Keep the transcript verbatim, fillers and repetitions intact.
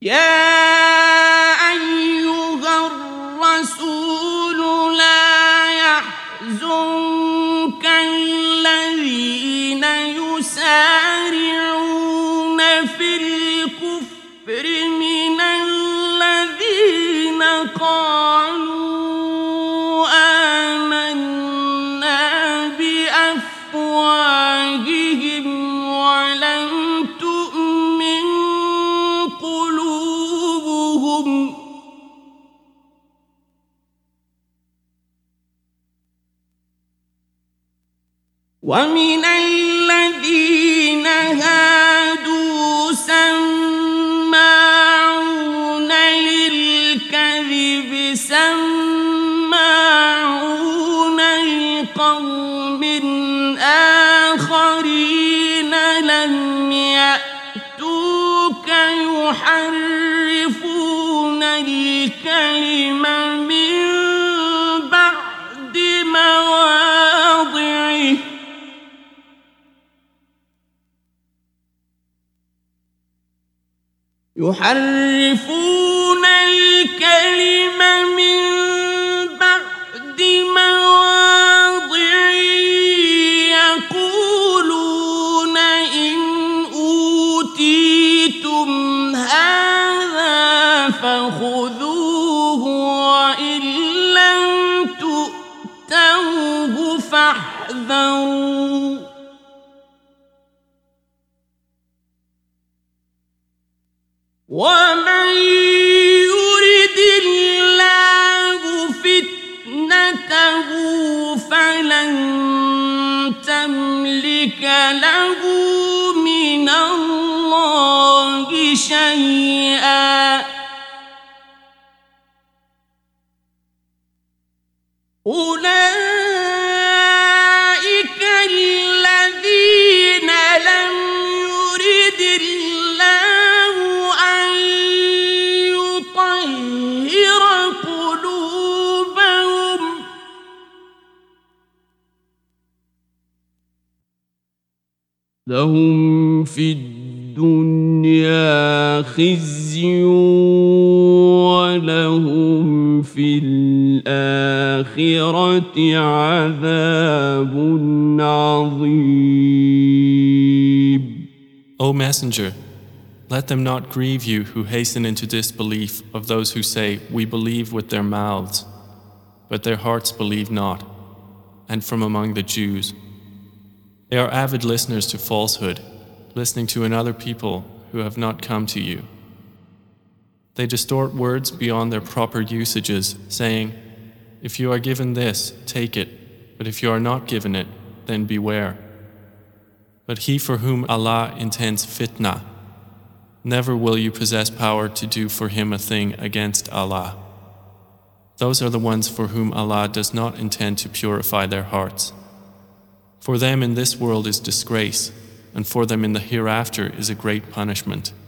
يا أيها الرسول لا يحزنك الذين يسارعون في الكفر من الذين قالوا آمنا بأفواههم ولم تؤمن قلوبهم ومن الذين هادوا سماعون للكذب سماعون لقوم آخرين لم يأتوك يحرفون الكلم من بعد مواضعه يحرفون الكلم من بعد مواضعه يقولون إن أوتيتم هذا فخذوه وإن لم تؤتوه فاحذروا ومن يرد الله فتنته فلن تملك له من الله شيئا أولئك الذين لم يرد الله أن يطهر قلوبهم لهم في الدنيا خزي ولهم في الآخرة عذاب عظيم. O Messenger, let them not grieve you who hasten into disbelief of those who say, we believe with their mouths, but their hearts believe not, and from among the Jews. They are avid listeners to falsehood, listening to another people who have not come to you. They distort words beyond their proper usages, saying, if you are given this, take it, but if you are not given it, then beware. But he for whom Allah intends fitna, never will you possess power to do for him a thing against Allah. Those are the ones for whom Allah does not intend to purify their hearts. For them in this world is disgrace, and for them in the hereafter is a great punishment.